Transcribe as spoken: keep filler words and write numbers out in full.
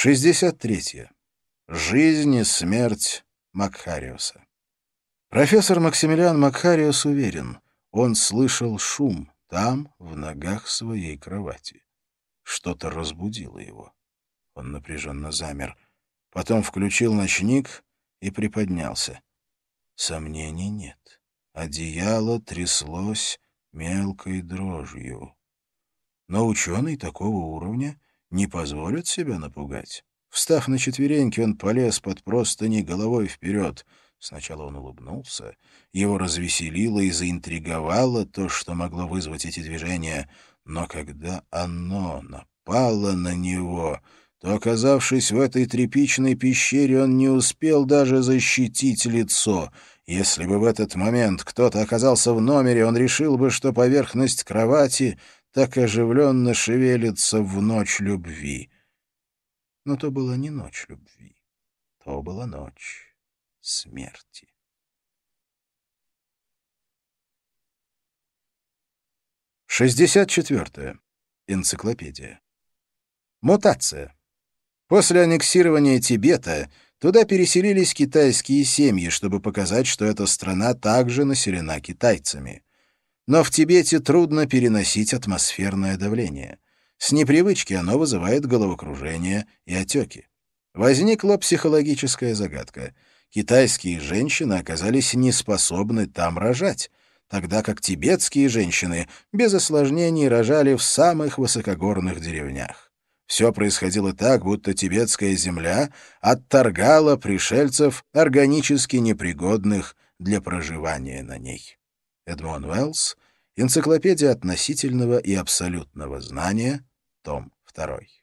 шестьдесят третье. Жизнь и смерть Макхариуса. Профессор Максимилиан Макхариус уверен, он слышал шум там, в ногах своей кровати. Что-то разбудило его. Он напряженно замер. Потом включил ночник и приподнялся. Сомнений нет. Одеяло тряслось мелкой дрожью. Но ученый такого уровня не позволит себя напугать. Встав на четвереньки, он полез под простыни головой вперед. Сначала он улыбнулся. Его развеселило и заинтриговало то, что могло вызвать эти движения. Но когда оно напало на него, то, оказавшись в этой тряпичной пещере, он не успел даже защитить лицо. Если бы в этот момент кто-то оказался в номере, он решил бы, что поверхность кровати так оживленно шевелится в ночь любви. Но то была не ночь любви, то была ночь смерти. шестьдесят четвертое. Энциклопедия. Мутация. После аннексирования Тибета туда переселились китайские семьи, чтобы показать, что эта страна также населена китайцами. Но в Тибете трудно переносить атмосферное давление. С непривычки оно вызывает головокружение и отеки. Возникла психологическая загадка. Китайские женщины оказались неспособны там рожать, тогда как тибетские женщины без осложнений рожали в самых высокогорных деревнях. Все происходило так, будто тибетская земля отторгала пришельцев, органически непригодных для проживания на ней. Эдмон Уэллс. Энциклопедия относительного и абсолютного знания. Том второй.